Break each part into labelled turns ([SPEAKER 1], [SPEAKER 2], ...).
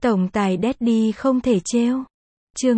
[SPEAKER 1] Tổng tài Daddy không thể trêu. Chương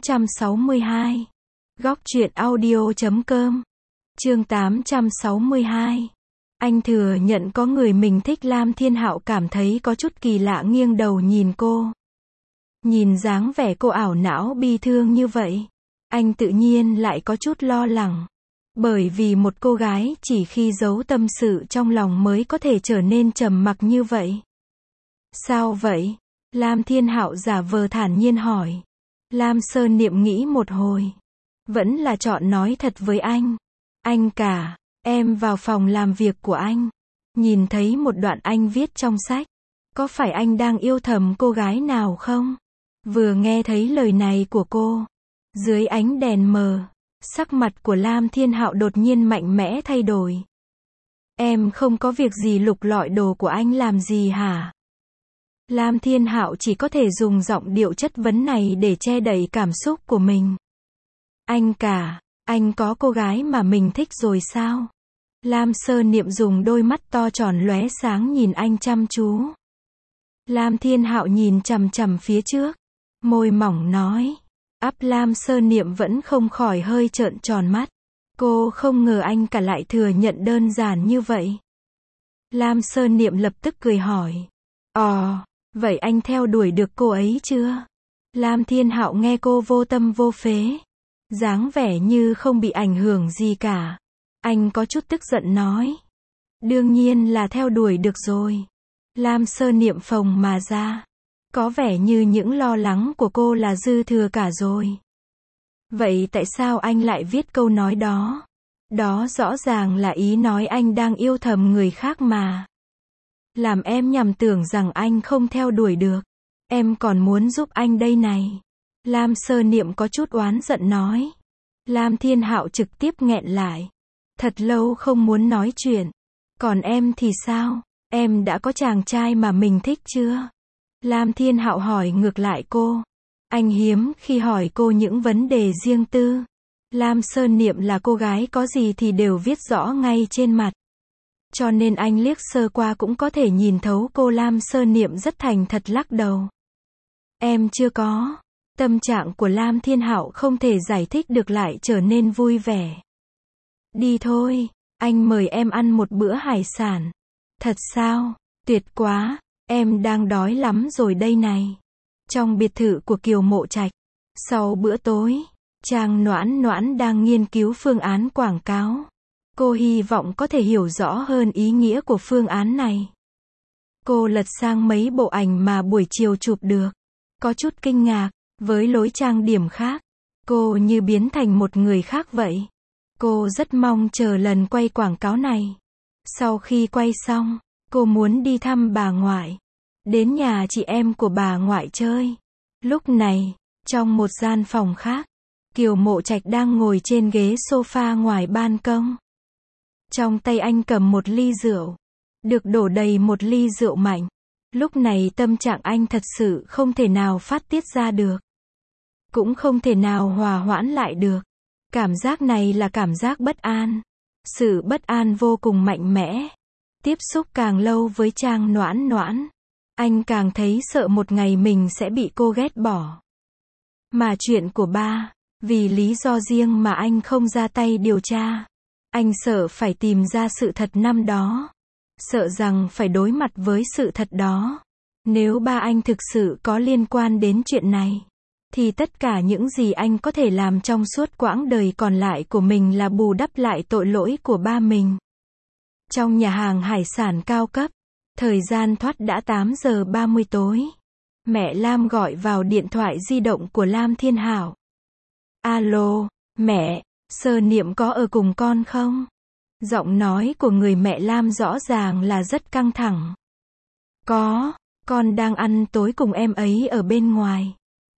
[SPEAKER 1] 862. Góc truyện audio.com. Chương 862. Anh thừa nhận có người mình thích. Lam Thiên Hạo cảm thấy có chút kỳ lạ, nghiêng đầu nhìn cô. Nhìn dáng vẻ cô ảo não bi thương như vậy, anh tự nhiên lại có chút lo lắng. Bởi vì một cô gái chỉ khi giấu tâm sự trong lòng mới có thể trở nên trầm mặc như vậy. Sao vậy? Lam Thiên Hạo giả vờ thản nhiên hỏi. Lam Sơn Niệm nghĩ một hồi, vẫn là chọn nói thật với anh. Anh cả, em vào phòng làm việc của anh, nhìn thấy một đoạn anh viết trong sách. Có phải anh đang yêu thầm cô gái nào không? Vừa nghe thấy lời này của cô, dưới ánh đèn mờ, sắc mặt của Lam Thiên Hạo đột nhiên mạnh mẽ thay đổi. Em không có việc gì lục lọi đồ của anh làm gì hả? Lam Thiên Hạo chỉ có thể dùng giọng điệu chất vấn này để che đậy cảm xúc của mình. Anh cả, anh có cô gái mà mình thích rồi sao? Lam Sơn Niệm dùng đôi mắt to tròn lóe sáng nhìn anh chăm chú. Lam Thiên Hạo nhìn chằm chằm phía trước, môi mỏng nói. Lam Sơn Niệm vẫn không khỏi hơi trợn tròn mắt. Cô không ngờ anh cả lại thừa nhận đơn giản như vậy. Lam Sơn Niệm lập tức cười hỏi. Vậy anh theo đuổi được cô ấy chưa? Lam Thiên Hạo nghe cô vô tâm vô phế, dáng vẻ như không bị ảnh hưởng gì cả. Anh có chút tức giận nói. Đương nhiên là theo đuổi được rồi. Lam Sơn Niệm phồng mà ra. Có vẻ như những lo lắng của cô là dư thừa cả rồi. Vậy tại sao anh lại viết câu nói đó? Đó rõ ràng là ý nói anh đang yêu thầm người khác mà. Làm em nhầm tưởng rằng anh không theo đuổi được. Em còn muốn giúp anh đây này. Lam Sơn Niệm có chút oán giận nói. Lam Thiên Hạo trực tiếp nghẹn lại. Thật lâu không muốn nói chuyện. Còn em thì sao? Em đã có chàng trai mà mình thích chưa? Lam Thiên Hạo hỏi ngược lại cô. Anh hiếm khi hỏi cô những vấn đề riêng tư. Lam Sơn Niệm là cô gái có gì thì đều viết rõ ngay trên mặt. Cho nên anh liếc sơ qua cũng có thể nhìn thấu cô. Lam Sơn Niệm rất thành thật lắc đầu. Em chưa có. Tâm trạng của Lam Thiên Hạo không thể giải thích được lại trở nên vui vẻ. Đi thôi, anh mời em ăn một bữa hải sản. Thật sao? Tuyệt quá, em đang đói lắm rồi đây này. Trong biệt thự của Kiều Mộ Trạch, sau bữa tối, Trang Noãn Noãn đang nghiên cứu phương án quảng cáo. Cô hy vọng có thể hiểu rõ hơn ý nghĩa của phương án này. Cô lật sang mấy bộ ảnh mà buổi chiều chụp được. Có chút kinh ngạc, với lối trang điểm khác, cô như biến thành một người khác vậy. Cô rất mong chờ lần quay quảng cáo này. Sau khi quay xong, cô muốn đi thăm bà ngoại, đến nhà chị em của bà ngoại chơi. Lúc này, trong một gian phòng khác, Kiều Mộ Trạch đang ngồi trên ghế sofa ngoài ban công. Trong tay anh cầm một ly rượu, được đổ đầy một ly rượu mạnh. Lúc này tâm trạng anh thật sự không thể nào phát tiết ra được. Cũng không thể nào hòa hoãn lại được. Cảm giác này là cảm giác bất an. Sự bất an vô cùng mạnh mẽ. Tiếp xúc càng lâu với Trang Noãn Noãn, anh càng thấy sợ một ngày mình sẽ bị cô ghét bỏ. Mà chuyện của ba, vì lý do riêng mà anh không ra tay điều tra. Anh sợ phải tìm ra sự thật năm đó. Sợ rằng phải đối mặt với sự thật đó. Nếu ba anh thực sự có liên quan đến chuyện này, thì tất cả những gì anh có thể làm trong suốt quãng đời còn lại của mình là bù đắp lại tội lỗi của ba mình. Trong nhà hàng hải sản cao cấp, thời gian thoát đã 8 giờ 30 tối. Mẹ Lam gọi vào điện thoại di động của Lam Thiên Hạo. Alo, mẹ, Sơn Niệm có ở cùng con không? Giọng nói của người mẹ Lam rõ ràng là rất căng thẳng. Có, con đang ăn tối cùng em ấy ở bên ngoài.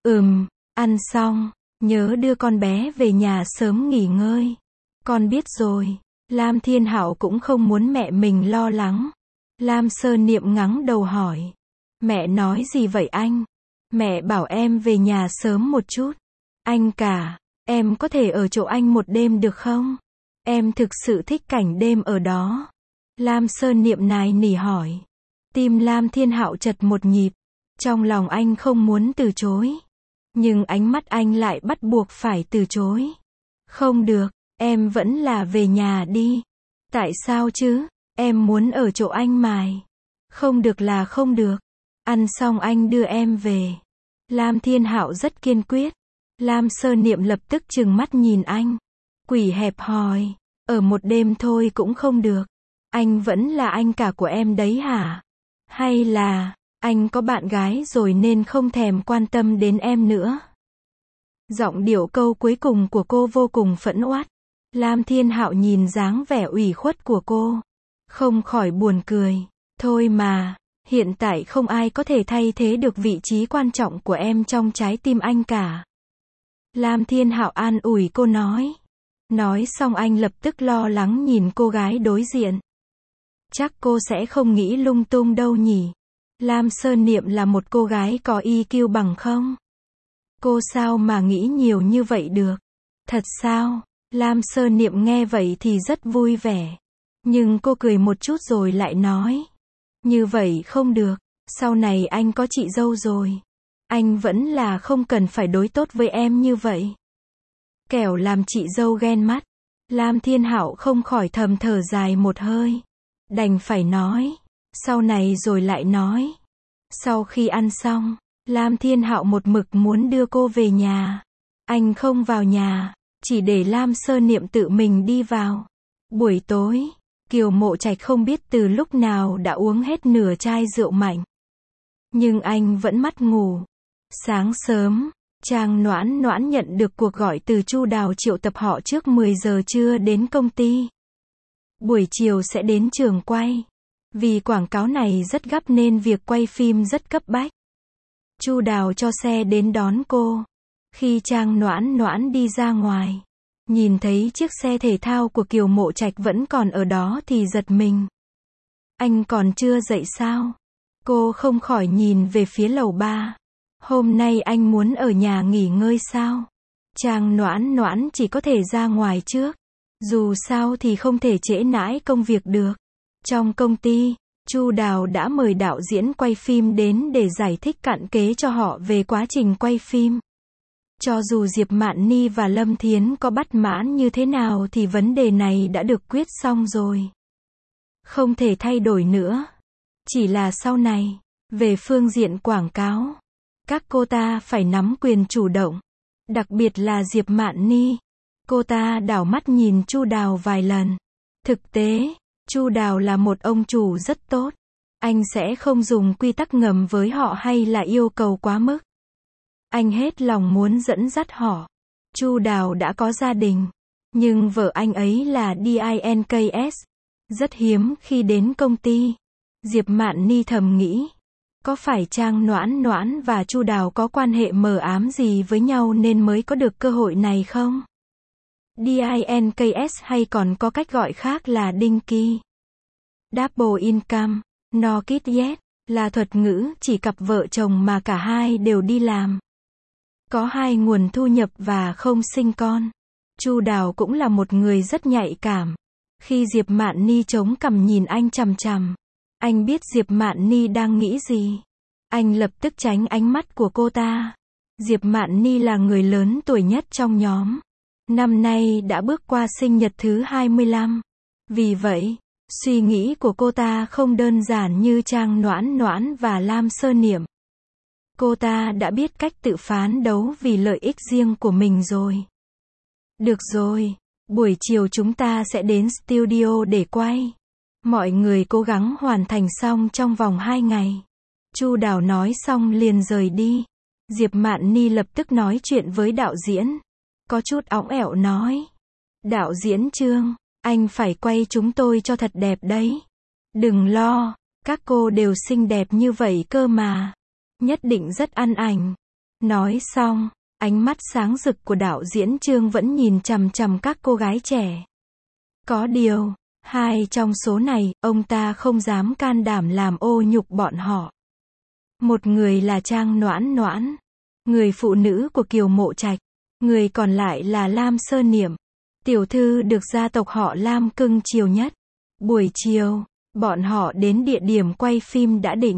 [SPEAKER 1] Ăn xong, nhớ đưa con bé về nhà sớm nghỉ ngơi. Con biết rồi. Lam Thiên Hạo cũng không muốn mẹ mình lo lắng. Lam Sơn Niệm ngắng đầu hỏi. Mẹ nói gì vậy anh? Mẹ bảo em về nhà sớm một chút. Anh cả, em có thể ở chỗ anh một đêm được không? Em thực sự thích cảnh đêm ở đó. Lam Sơn Niệm nài nỉ hỏi. Tim Lam Thiên Hạo chật một nhịp. Trong lòng anh không muốn từ chối. Nhưng ánh mắt anh lại bắt buộc phải từ chối. Không được, em vẫn là về nhà đi. Tại sao chứ? Em muốn ở chỗ anh mài. Không được là không được. Ăn xong anh đưa em về. Lam Thiên Hạo rất kiên quyết. Lam Sơ Niệm lập tức trừng mắt nhìn anh. Quỷ hẹp hòi. Ở một đêm thôi cũng không được. Anh vẫn là anh cả của em đấy hả? Hay là, anh có bạn gái rồi nên không thèm quan tâm đến em nữa? Giọng điệu câu cuối cùng của cô vô cùng phẫn uất. Lam Thiên Hạo nhìn dáng vẻ ủy khuất của cô. Không khỏi buồn cười. Thôi mà, hiện tại không ai có thể thay thế được vị trí quan trọng của em trong trái tim anh cả. Lam Thiên Hạo an ủi cô nói. Nói xong anh lập tức lo lắng nhìn cô gái đối diện. Chắc cô sẽ không nghĩ lung tung đâu nhỉ. Lam Sơ Niệm là một cô gái có EQ bằng không? Cô sao mà nghĩ nhiều như vậy được? Thật sao? Lam Sơ Niệm nghe vậy thì rất vui vẻ. Nhưng cô cười một chút rồi lại nói. Như vậy không được. Sau này anh có chị dâu rồi. Anh vẫn là không cần phải đối tốt với em như vậy. Kẻo làm chị dâu ghen mắt. Lam Thiên Hạo không khỏi thầm thở dài một hơi. Đành phải nói. Sau này rồi lại nói. Sau khi ăn xong, Lam Thiên Hạo một mực muốn đưa cô về nhà. Anh không vào nhà, chỉ để Lam Sơ Niệm tự mình đi vào. Buổi tối, Kiều Mộ Trạch không biết từ lúc nào đã uống hết nửa chai rượu mạnh. Nhưng anh vẫn mắt ngủ. Sáng sớm, Trang Noãn Noãn nhận được cuộc gọi từ Chu Đào triệu tập họ trước 10 giờ trưa đến công ty. Buổi chiều sẽ đến trường quay. Vì quảng cáo này rất gấp nên việc quay phim rất cấp bách. Chu Đào cho xe đến đón cô. Khi Trang Noãn Noãn đi ra ngoài, nhìn thấy chiếc xe thể thao của Kiều Mộ Trạch vẫn còn ở đó thì giật mình. Anh còn chưa dậy sao? Cô không khỏi nhìn về phía lầu 3. Hôm nay anh muốn ở nhà nghỉ ngơi sao? Trang Noãn Noãn chỉ có thể ra ngoài trước. Dù sao thì không thể trễ nải công việc được. Trong công ty, Chu Đào đã mời đạo diễn quay phim đến để giải thích cặn kẽ cho họ về quá trình quay phim. Cho dù Diệp Mạn Ni và Lâm Thiến có bất mãn như thế nào thì vấn đề này đã được quyết xong rồi. Không thể thay đổi nữa. Chỉ là sau này, về phương diện quảng cáo, các cô ta phải nắm quyền chủ động. Đặc biệt là Diệp Mạn Ni. Cô ta đảo mắt nhìn Chu Đào vài lần. Thực tế, Chu Đào là một ông chủ rất tốt. Anh sẽ không dùng quy tắc ngầm với họ hay là yêu cầu quá mức. Anh hết lòng muốn dẫn dắt họ. Chu Đào đã có gia đình, nhưng vợ anh ấy là DINKS. Rất hiếm khi đến công ty. Diệp Mạn Ni thầm nghĩ, có phải Trang Noãn Noãn và Chu Đào có quan hệ mờ ám gì với nhau nên mới có được cơ hội này không? DINKS hay còn có cách gọi khác là Dinky. Double income, no kid yet, là thuật ngữ chỉ cặp vợ chồng mà cả hai đều đi làm. Có hai nguồn thu nhập và không sinh con. Chu Đào cũng là một người rất nhạy cảm. Khi Diệp Mạn Ni chống cằm nhìn anh chằm chằm, anh biết Diệp Mạn Ni đang nghĩ gì. Anh lập tức tránh ánh mắt của cô ta. Diệp Mạn Ni là người lớn tuổi nhất trong nhóm. Năm nay đã bước qua sinh nhật thứ 25. Vì vậy, suy nghĩ của cô ta không đơn giản như Trang Noãn Noãn và Lam Sơ Niệm. Cô ta đã biết cách tự phán đấu vì lợi ích riêng của mình rồi. Được rồi, buổi chiều chúng ta sẽ đến studio để quay. Mọi người cố gắng hoàn thành xong trong vòng 2 ngày. Chu Đào nói xong liền rời đi. Diệp Mạn Ni lập tức nói chuyện với đạo diễn. Có chút óng ẻo nói. Đạo diễn Trương, anh phải quay chúng tôi cho thật đẹp đấy. Đừng lo, các cô đều xinh đẹp như vậy cơ mà. Nhất định rất ăn ảnh. Nói xong, ánh mắt sáng rực của đạo diễn Trương vẫn nhìn chằm chằm các cô gái trẻ. Có điều, hai trong số này, ông ta không dám can đảm làm ô nhục bọn họ. Một người là Trang Noãn Noãn, người phụ nữ của Kiều Mộ Trạch. Người còn lại là Lam Sơ Niệm, tiểu thư được gia tộc họ Lam cưng chiều nhất. Buổi chiều, bọn họ đến địa điểm quay phim đã định.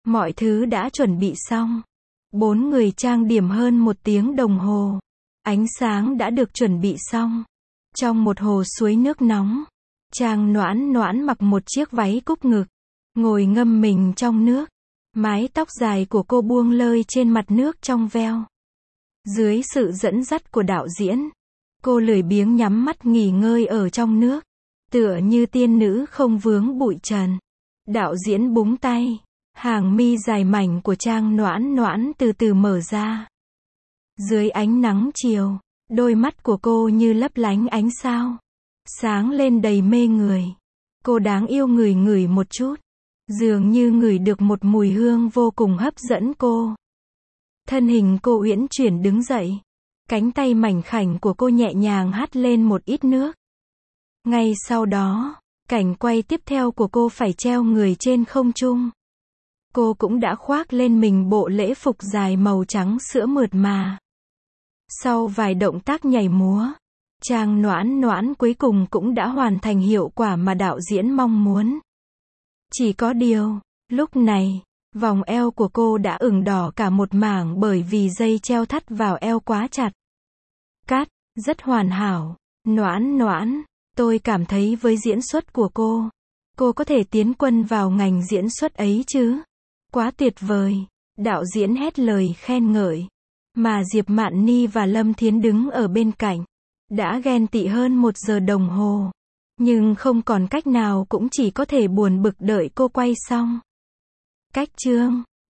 [SPEAKER 1] Mọi thứ đã chuẩn bị xong. 4 người trang điểm hơn 1 tiếng đồng hồ. Ánh sáng đã được chuẩn bị xong. Trong một hồ suối nước nóng, Trang Noãn Noãn mặc một chiếc váy cúc ngực, ngồi ngâm mình trong nước. Mái tóc dài của cô buông lơi trên mặt nước trong veo. Dưới sự dẫn dắt của đạo diễn, cô lười biếng nhắm mắt nghỉ ngơi ở trong nước, tựa như tiên nữ không vướng bụi trần. Đạo diễn búng tay, hàng mi dài mảnh của Trang Noãn Noãn từ từ mở ra. Dưới ánh nắng chiều, đôi mắt của cô như lấp lánh ánh sao, sáng lên đầy mê người. Cô đáng yêu ngửi ngửi một chút, dường như ngửi được một mùi hương vô cùng hấp dẫn cô. Thân hình cô uyển chuyển đứng dậy, cánh tay mảnh khảnh của cô nhẹ nhàng hắt lên một ít nước. Ngay sau đó, cảnh quay tiếp theo của cô phải treo người trên không trung. Cô cũng đã khoác lên mình bộ lễ phục dài màu trắng sữa mượt mà. Sau vài động tác nhảy múa, Trang Noãn Noãn cuối cùng cũng đã hoàn thành hiệu quả mà đạo diễn mong muốn. Chỉ có điều, lúc này, vòng eo của cô đã ửng đỏ cả một mảng bởi vì dây treo thắt vào eo quá chặt. Cắt, rất hoàn hảo. Noãn Noãn, tôi cảm thấy với diễn xuất của cô có thể tiến quân vào ngành diễn xuất ấy chứ. Quá tuyệt vời. Đạo diễn hét lời khen ngợi. Mà Diệp Mạn Ni và Lâm Thiến đứng ở bên cạnh, đã ghen tị hơn 1 giờ đồng hồ. Nhưng không còn cách nào cũng chỉ có thể buồn bực đợi cô quay xong. Cách chương